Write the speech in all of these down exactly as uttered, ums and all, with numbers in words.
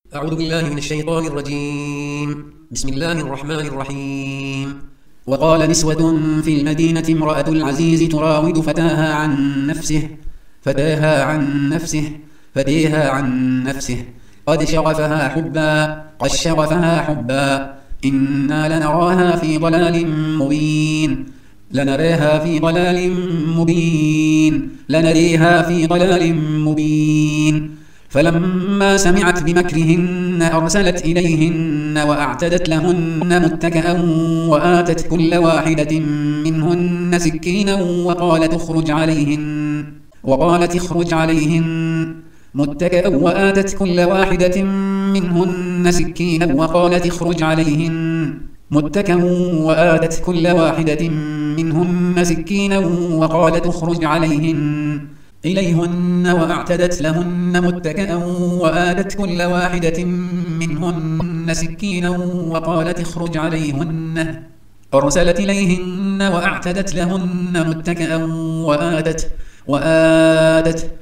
أعوذ بالله من الشيطان الرجيم. بسم الله الرحمن الرحيم. وقال نسوة في المدينة امرأة العزيز تراود فتاها عن نفسه فتاها عن نفسه فتيها عن نفسه قد شغفها حبا قد شغفها حبا إنا لنراها في ضلال مبين لنريها في ضلال مبين لنريها في ضلال مبين فلما سمعت بمكرهن أرسلت إليهن وأعتدت لهن متكئا وآتت كل واحدة منهن سكينا وقالت اخرج عليهن وقالت اخرج عليهن متكئا وآتت كل واحدة منهن سكينا وقالت اخرج عليهن متكئا وآتت كل واحدة منهن سكينا وقالت اخرج عليهن إليهن وأعتدت لهن متكئا وآتت كل واحدة منهن سكينا وقالت اخرج عليهن أرسلت إليهن وأعتدت لهن متكئا وآتت وآتت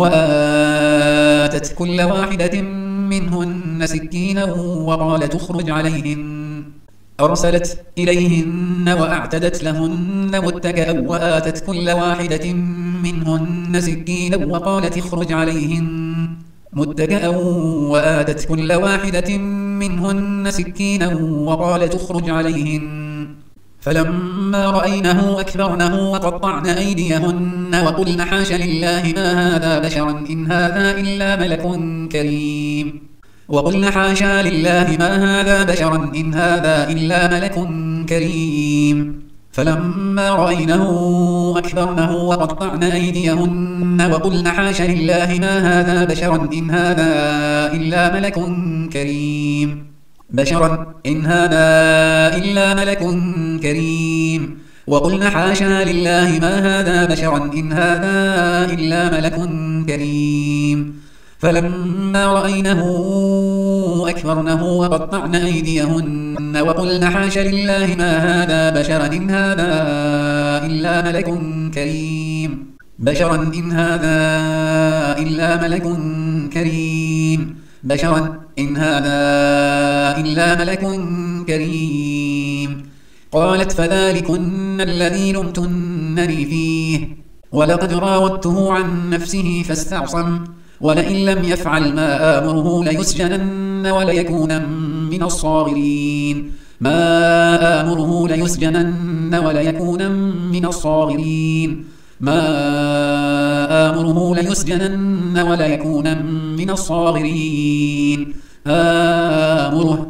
وآتت كل واحدة منهن سكينا وقالت اخرج عليهن أرسلت إليهن وأعتدت لهن متكئا وآتت كل واحدة منهن سكينا وقالت اخرج عليهن متكئا وآتت كل واحدة منهن سكينا وقالت اخرج عليهن فلما رأينه أكبرنه وقطعن أيديهن وقلن حاش لله ما هذا بشرا إن هذا إلا ملك كريم وقلن حاشا لله ما هذا بشرا إن هذا إلا ملك كريم فلما رأينه أكبرنه وقطعن أيديهن وقلن حاش لله ما هذا بشرا إن هذا إلا ملك كريم بشرا إن هذا إلا ملك كريم وقلن حاشا لله ما هذا بشرا إن هذا إلا ملك كريم فلما رأينه أكبرنه وقطعن أيديهن وقلن حاش لله ما هذا بشرا إن هذا إلا ملك كريم بشرا إن هذا إلا ملك كريم بشرا إن هذا إلا ملك كريم قالت فذلكن الذي لمتنني فيه ولقد راودته عن نفسه فاستعصم ولئن لم يفعل ما آمره ليسجنن وليكونن من الصاغرين ما آمره ليسجنن وليكونن من الصاغرين ما آمره ليسجنن وليكونن من الصاغرين آمره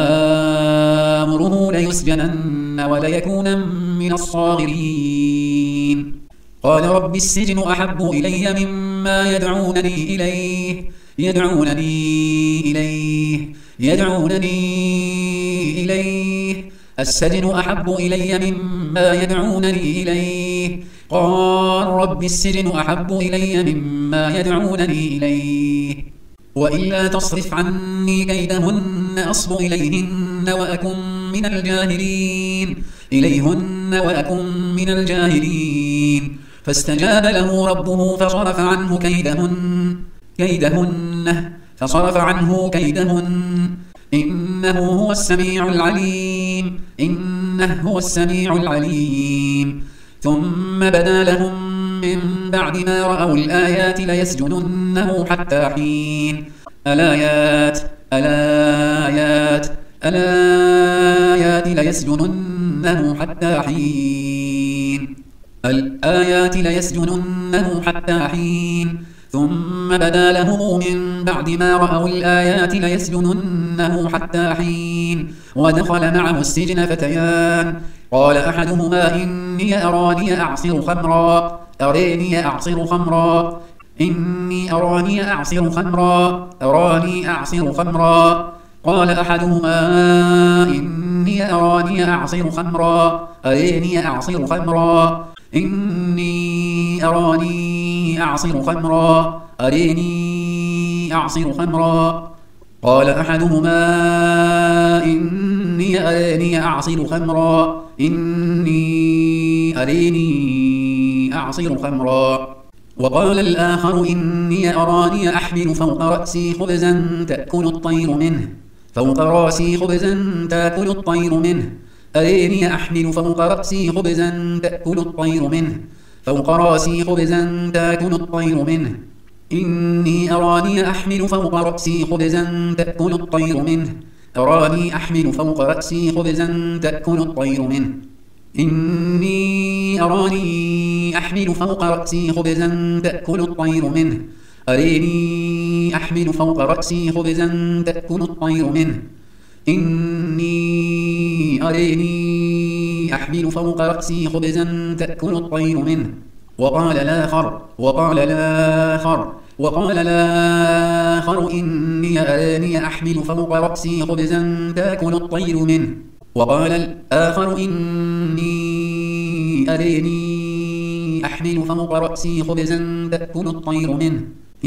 آمره ليسجنن وليكونن من الصاغرين قال رب السجن أحب إلي مما يدعونني إليه يدعونني إليه يدعونني إليه السجن أحب إلي مما يدعونني إليه قال رب السجن أحب إلي مما يدعونني إليه وإلا تصرف عني كيدهن أصب إليهن وأكن من الجاهلين إليهن وأكن من الجاهلين فاستجاب له ربه فصرف عنه كيدهن كيدهن فصرف عنه كيدهن إنه هو السميع العليم إنه هو السميع العليم ثم بدا لهم من بعد ما رأوا الآيات ليسجننه حتى حين الآيات الآيات الآيات ليسجننه حتى حين الآيات ليسجننه حتى حين ثم بدا له من بعد ما رأوا الآيات ليسجننه حتى حين ودخل معه السجن فتيان قال أحدهما إني أراني أعصر خمرا أريني أعصر خمرا إني أراني أعصر خمرا أراني أعصر خمرا قال أحدهما إني أراني أعصر خمرا أريني أعصر خمرا إني أراني أعصر خمرا أريني أعصر خمرا قال أحدهما إني أراني أعصر خمرا إني أريني أعصر خمرا وقال الآخر إني أراني أحمل فوق رأسي خبزا تأكل الطير منه فوق رأسي خبزا تأكل الطير منه أريني أحمل فوق رأسي خبزا تأكل الطير منه فوق رأسي خبزا تأكل الطير منه إني أراني أحمل فوق رأسي خبزا تأكل الطير منه أراني أحمل فوق رأسي خبزا تأكل الطير منه إني أراني أحمل فوق رأسي خبزا تأكل الطير منه أريني أحمل فوق رأسي خبزا تأكل الطير منه إني أريني أحمل فوق رأسي خبزا تأكل الطير منه وقال الآخر وقال الآخر وقال الآخر إني أراني أحمل فوق رأسي خبزا تأكل الطير منه وقال الآخر إني أراني أحمل فوق رأسي خبزا تأكل الطير منه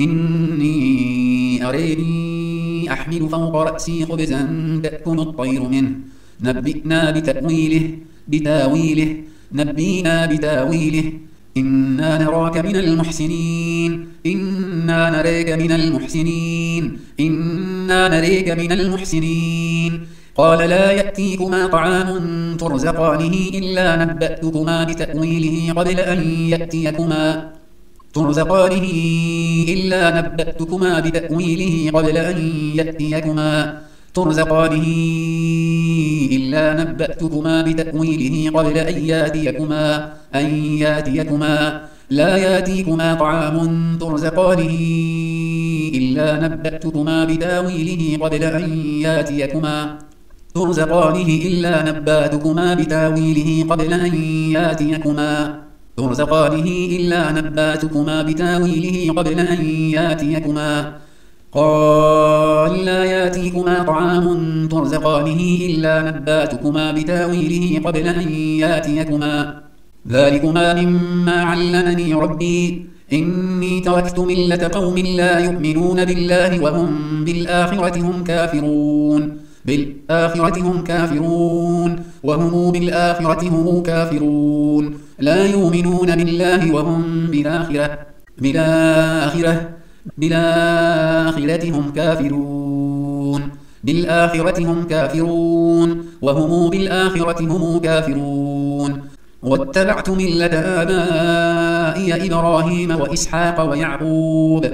إني أراني أحمل فوق رأسي خبزا تأكل الطير منه نبئنا بتأويله بتاويله نبينا بتاويله إنا نراك من المحسنين إنا نريك من المحسنين إنا نريك من المحسنين قال لا يأتيكما طعام ترزقانه إلا نبأتكما بتأويله قبل أن يأتيكما ترزقانه إلا نبأتكما بتأويله قبل أن يأتيكما ترزقانه إلا نبأتكما بتأويله قبل أن يأتيكما أن يأتيكما لا يأتيكما طعام ترزقانه إلا نبأتكما بتأويله قبل أن يأتيكما ترزقانه إلا نبأتكما بتأويله قبل أن يأتيكما ترزقانه إلا نبأتكما بتأويله قبل أن يأتيكما قال لا يأتيكما طعام ترزقانه إلا نبأتكما بتأويله قبل أن يأتيكما ذلكما مما علمني ربي إني تركت ملة قوم لا يؤمنون بالله وهم بالآخرة هم كافرون بالآخرة هم كافرون وهم بالآخرة هم كافرون لا يؤمنون بالله وهم بالآخرة بالآخرة بالآخرة هم كافرون بالآخرة هم كافرون وهم بالآخرة هم كافرون واتبعت ملة آبائي إبراهيم وإسحاق ويعقوب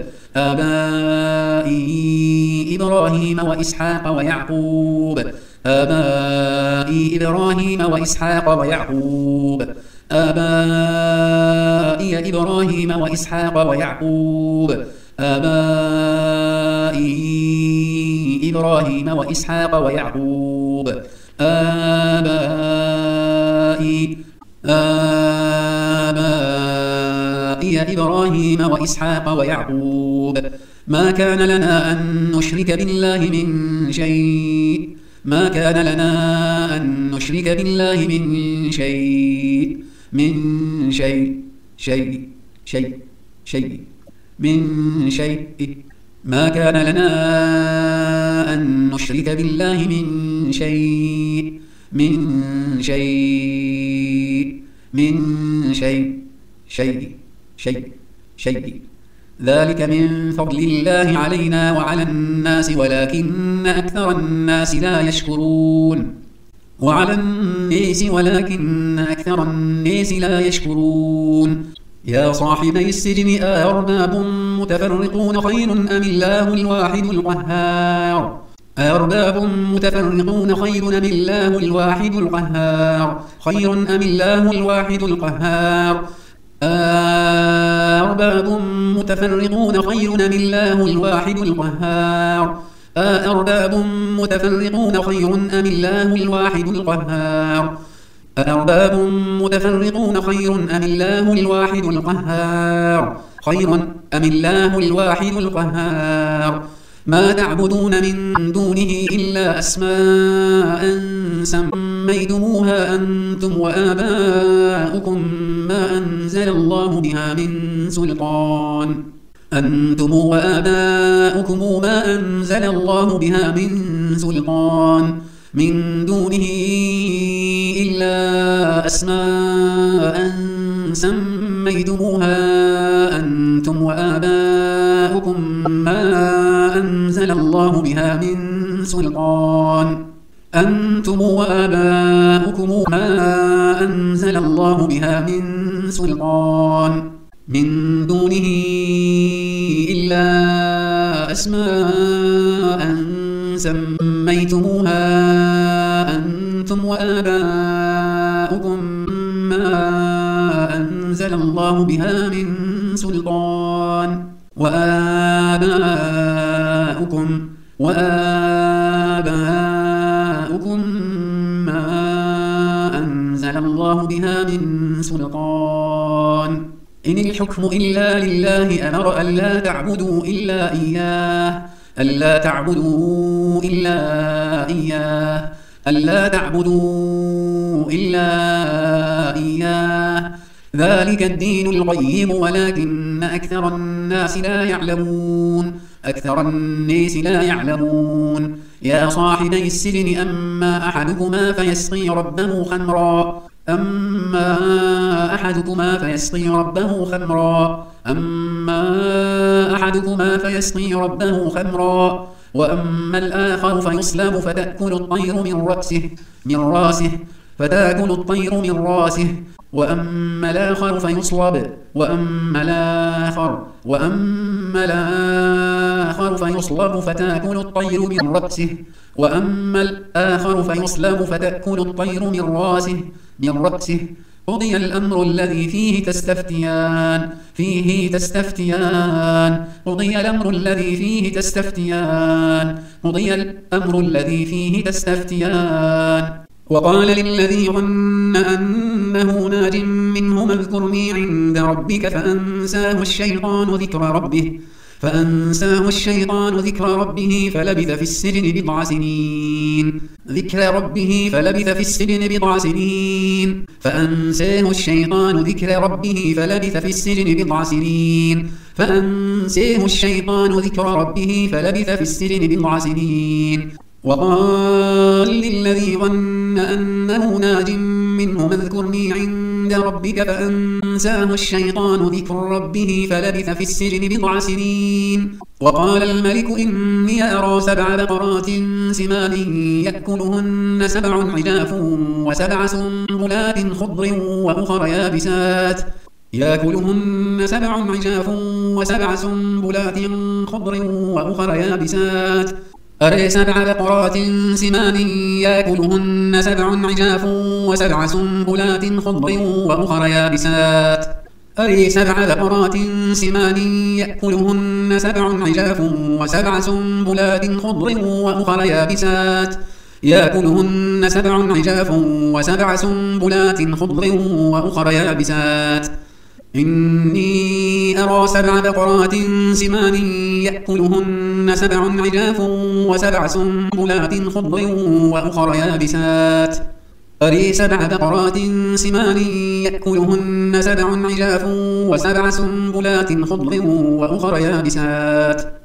آبائي إبراهيم وإسحاق ويعقوب آبائي إبراهيم وإسحاق ويعقوب آبائي إبراهيم وإسحاق ويعقوب آبائي إبراهيم وإسحاق ويعقوب آبائي آبائي إبراهيم وإسحاق ويعقوب ما كان لنا أن نشرك بالله من شيء ما كان لنا أن نشرك بالله من شيء من شيء شيء شيء شيء من شيء ما كان لنا أن نشرك بالله من شيء من شيء من شيء شيء شيء شيء ذلك من فضل الله علينا وعلى الناس ولكن أكثر الناس لا يشكرون وعلى الناس ولكن أكثر الناس لا يشكرون يا صاحبي السجن أأرباب متفرقون خير أم الله الواحد القهار أأرباب متفرقون خير أم الله الواحد القهار خير أم الله الواحد القهار أأرباب متفرقون خير أم الله الواحد القهار أأرباب متفرقون خير أم الله الواحد القهار أأرباب متفرقون خير أم الله الواحد القهار خير أم الله الواحد القهار ما تعبدون من دونه إلا أسماء سميتموها أنتم وآباؤكم ما أنزل الله بها من سلطان أنتم وآباؤكم ما أنزل الله بها من سلطان من دونه إلا أسماء سميتموها أنتم أنتم وآباؤكم ما أنزل الله بها من سلطان أنتم وآباؤكم ما أنزل الله بها من سلطان من دونه إلا أسماء سميتموها أنتم وآباؤكم ما أنزل الله بها من سلطان وآباؤكم وآباؤكم ما أنزل الله بها من سلطان إن الحكم إلا لله أمر ألا تعبدوا إلا إياه ألا تعبدوا إلا إياه ألا تعبدوا إلا إياه ذلك الدين القيم ولكن أكثر الناس لا يعلمون أكثر الناس لا يعلمون يا صاحبي السجن أما أحدكما فيسقي ربه خمرا أما أحدكما فيسقي ربه خمرا أما أحدكما فيسقي ربه خمرا وأما الآخر فيصلب فتأكل الطير من رأسه من راسه فتأكل الطير من راسه وأما الآخر فيصلب وأما الآخر وأما الآخر فيصلب فتأكل الطير من رأسه وأما الآخر فيصلب فتأكل الطير من راسه من رأسه قضي الأمر الذي فيه تستفتيان فيه تستفتيان قضي الأمر الذي فيه تستفتيان قضي الأمر الذي فيه تستفتيان وقال للذي ظن أنه ناج منهما اذكرني عند ربك فأنساه الشيطان ذكر ربه فأنساه الشيطان ذكر ربه فلبث في السجن بضع سنين ذكر ربه فلبث في السجن بضع سنين فأنساه الشيطان ذكر ربه فلبث في السجن بضع سنين فأنساه الشيطان ذكر ربه فلبث في السجن بضع سنين وقال للذي ظن أنه ناج منه اذكرني عند ربك فأنساه الشيطان ذكر ربه فلبث في السجن بضع سنين وقال الملك إني أرى سبع بقرات سمان يأكلهن سبع عجاف وسبع سنبلات خضر وأخر يابسات يأكلهن سبع عجاف وسبع سنبلات خضر وأخر يابسات أري سبع بقرات سمان يأكلهن سبع عجاف وسبع سنبلات خضر وأخر يابسات أري سبع بقرات سمان يأكلهن سبع عجاف وسبع سنبلات خضر وأخر يابسات يأكلهن سبع عجاف وسبع سنبلات خضر وأخر يابسات إني أرى سبع بقرات سمان يأكلهن سبع عجاف وسبع سنبلات خضر وأخر يابسات أري سبع بقرات سمان يأكلهن سبع عجاف وسبع سنبلات خضر وأخر يابسات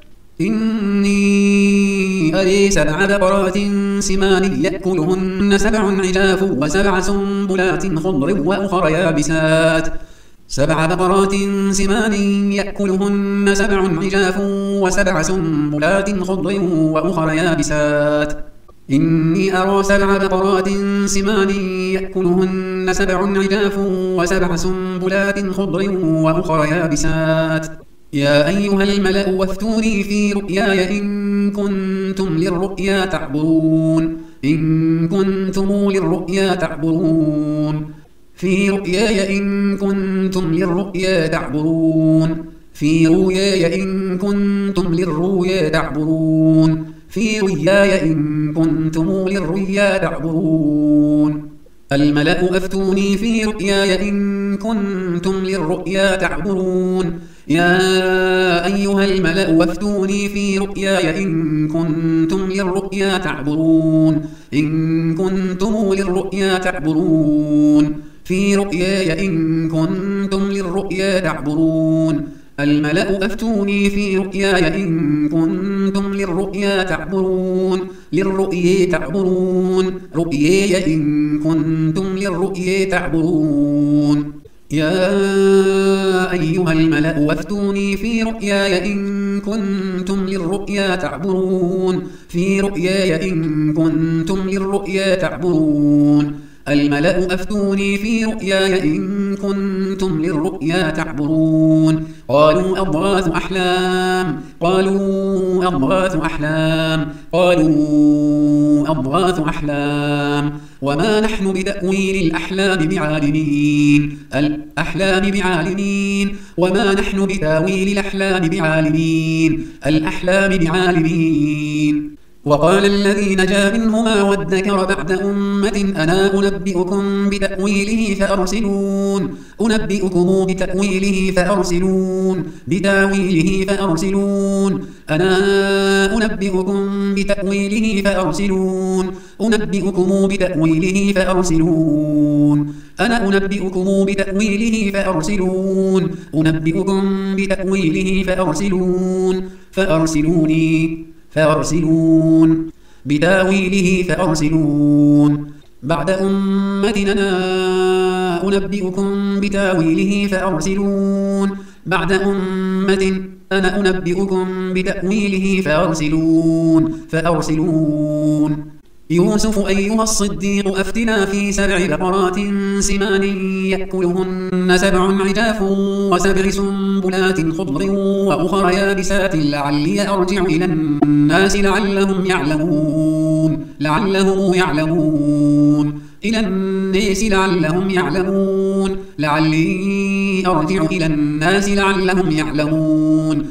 إني أري سبع بقرات سمان يأكلهن سبع عجاف وسبع سنبلات خضر وأخر يابسات سبع بقرات سمان يأكلهن سبع عجاف وسبع سنبلات خضر وأخر يابسات إني أرى سبع بقرات سمان يأكلهن سبع عجاف وسبع سنبلات خضر وأخر يابسات يا أيها الملأ وافتوني في رؤياي إن كنتم للرؤيا تعبرون إن كنتم للرؤيا تعبرون في رؤياي إن كنتم للرؤيا تعبرون في رؤياي إن كنتم للرؤيا تعبرون في رؤياي إن كنتم للرؤيا تعبرون الملأ أفتوني في رؤياي إن كنتم للرؤيا تعبرون يا أيها الملأ وافتوني في رؤياي إن كنتم للرؤيا تعبرون إن كنتم للرؤيا تعبرون في رؤياي إن كنتم للرؤيا تعبرون الملأ أفتوني في رؤياي إن كنتم للرؤيا تعبرون للرؤيا تعبرون رؤياي إن كنتم للرؤيا تعبرون يا أيها الملأ وافتوني في رؤياي إن كنتم للرؤيا تعبرون في رؤياي إن كنتم للرؤيا تعبرون الملأ أفتوني في رؤياي إن كنتم للرؤيا تعبرون قالوا أضغاث أحلام قالوا أضغاث أحلام قالوا أضغاث أحلام وما نحن بتأويل الأحلام بعالمين الأحلام بعالمين وما نحن بتأويل الأحلام بعالمين الأحلام بعالمين وقال الذي نجا منهما وادكر بعد أمة أنا أنبئكم بتأويله فأرسلون أنبئكم بتأويله فأرسلون بتأويله فأرسلون أنا أنبئكم بتأويله فأرسلون أنبئكم بتأويله فأرسلون أنا أنبئكم بتأويله فأرسلون أنبئكم بتأويله فأرسلون فأرسلوني فأرسلون بتاويله فأرسلون بعد أمتنا أنبئكم بتاويله فأرسلون بعد أمة أنا أنبئكم بتأويله فأرسلون فأرسلون يوسف أيها الصديق أفتنا في سبع بقرات سمان يأكلهن سبع عجاف وسبع سنبلات خضر وأخر يابسات لعلي أرجع إلى الناس لعلهم يعلمون لعلهم يعلمون إلى الناس لعلهم يعلمون لعلي أرجع إلى الناس لعلهم يعلمون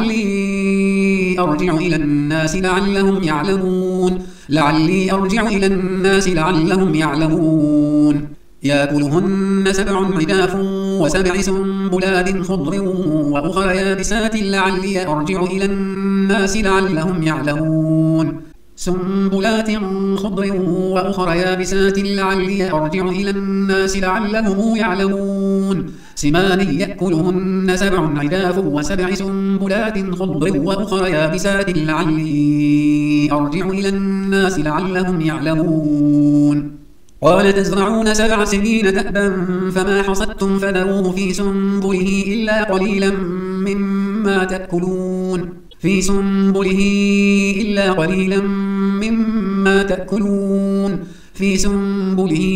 لعلي أرجع إلى الناس لعلهم يعلمون لعلي أرجع إلى الناس لعلهم يعلمون يأكلهن سبع عجاف وسبع سنبلات خضر وأخر يابسات لعلي أرجع إلى الناس لعلهم يعلمون سنبلات خضر وأخر يابسات لعلي أرجع إلى الناس لعلهم يعلمون سمان يأكلهن سبع عجاف وسبع سنبلات خضر وأخر يابسات لعلي أرجع إلى الناس لعلهم يعلمون قال تزرعون سبع سنين دأبا فما حصدتم فذروه في سنبله إلا قليلا مما تأكلون في سنبله إلا قليلا مما تأكلون في سنبله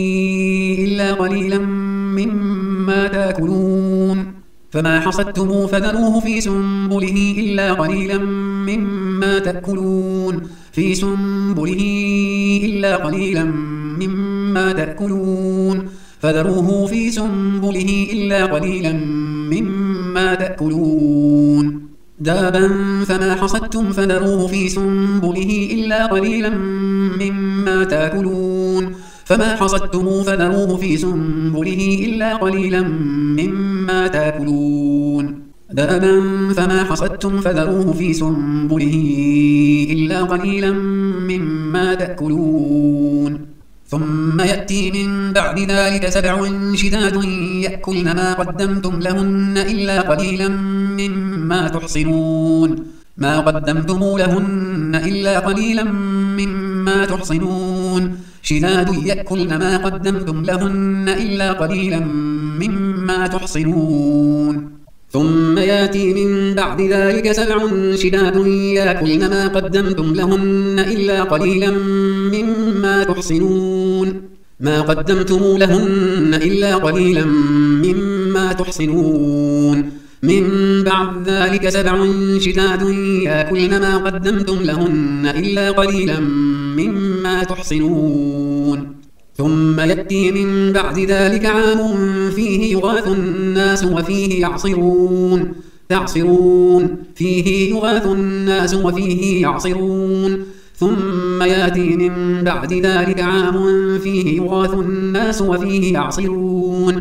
إلا قليلا مما تأكلون فما حصدتم فذروه في سنبله إلا قليلا مما تأكلون في سنبله إلا قليلا مما تأكلون فذروه في سنبله إلا قليلا مما تأكلون دابا فما حصدتم فذروه في سنبله إلا قليلا مما تأكلون فما حصدتم فذروه في سنبله إلا قليلا مما تأكلون دابا فما حصدتم فذروه في سنبله إلا قليلا مما تأكلون ثم يأتي من بعد ذلك سبع شداد يأكلن ما قدمتم لهن إلا قليلا مما تحصنون ما قدمتم لهن إلا قليلا مما تحصنون شداد يأكلن ما قدمتم لهن إلا قليلا مما تحصنون ثم يأتي من بعد ذلك سبع شداد يأكلن ما قدمتم لهن إلا قليلا مما تحصنون ما قدمتم لهن إلا قليلا مما تحصنون من بعد ذلك سبع شداد يأكلن ما قدمتم لهن إلا قليلا مما تحصنون ثم يأتي من بعد ذلك عام فيه يغاث الناس وفيه يعصرون تعصرون فيه يغاث الناس وفيه يعصرون ثم يأتي من بعد ذلك عام فيه يغاث الناس وفيه يعصرون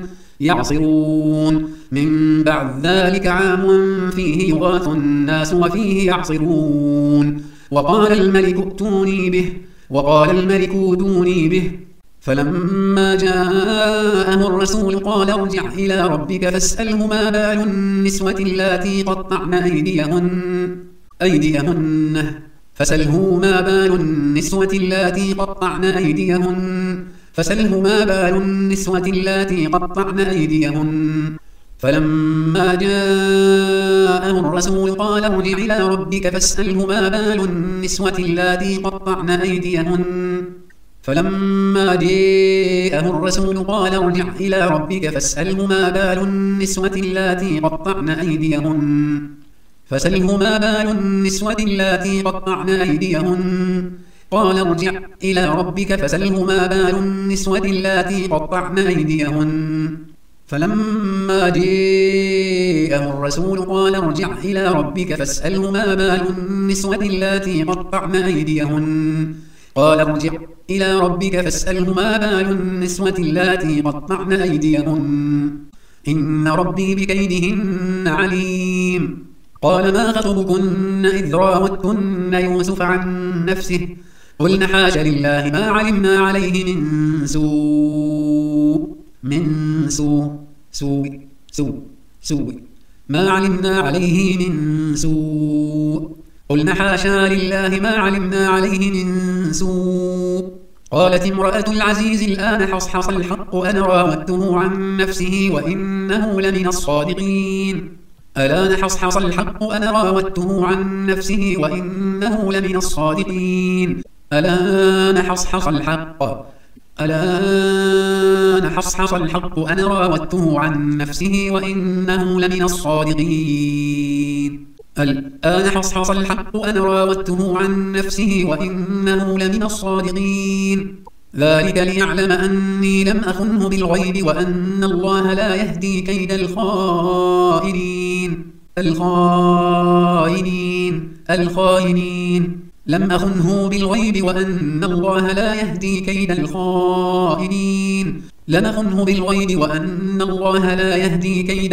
يعصرون من بعد ذلك عام فيه يغاث الناس وفيه يعصرون وقال الملك ائتوني به وقال الملك ائتوني به فلما جاءه الرسول قال ارجع إلى ربك فاسأله ما بال النسوة اللاتي قطعن أيديهن أيديهن فسأله ما بال النسوة اللاتي قطعن أيديهن فسله ما بال النسوة اللاتي قطعن أيديهن فلما جاءه الرسول قال ارجع إلى ربك فاسأله ما بال النسوة اللاتي قطعن أيديهن فلما جاءه الرسول قال ارجع إلى ربك فاسأله ما بال النسوة اللاتي قطعن أيديهن فسله ما بال النسوة اللاتي قطعن أيديهن قال ارجع إلى ربك فسله ما بال النسوة اللاتي قطعن أيديهن فلما جاءه الرسول قال ارجع إلى ربك فاسأله ما بال النسوة اللاتي قطعن أيديهن قال ارجع إلى ربك فاسأله ما بال النسوة اللاتي قطعن أيديهن إن ربي بكيدهن عليم قال ما خطبكن إذ راوتن يوسف عن نفسه قلن حاش لله ما علمنا عليه من سوء من سوء سوء سوء سوء ما علمنا عليه من سوء قلن حاشا لله ما علمنا عليه من سوء قالت امرأة العزيز الآن حصحص الحق أنا راودته عن نفسه وإنه لمن الصادقين الآن حصحص الحق أنا راودته عن نفسه وإنه لمن الصادقين الآن حصحص الحق الآن حصحص الحق أنا راودته عن نفسه وإنه لمن الصادقين الآن حصحص الحق أنا راودته عن نفسه وإنه لمن الصادقين ذلك ليعلم أني لم أخنه بالغيب وأن الله لا يهدي كيد الخائنين الخائنين الخائنين لم أخنه بالغيب وأن الله لا يهدي كيد الخائنين لم أخنه بالغيب وأن الله لا يهدي كيد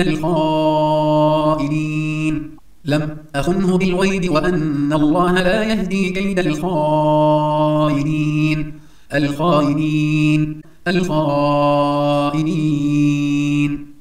الخائنين لم أخنه بالغيب وأن الله لا يهدي كيد الخائنين الخائنين الخائنين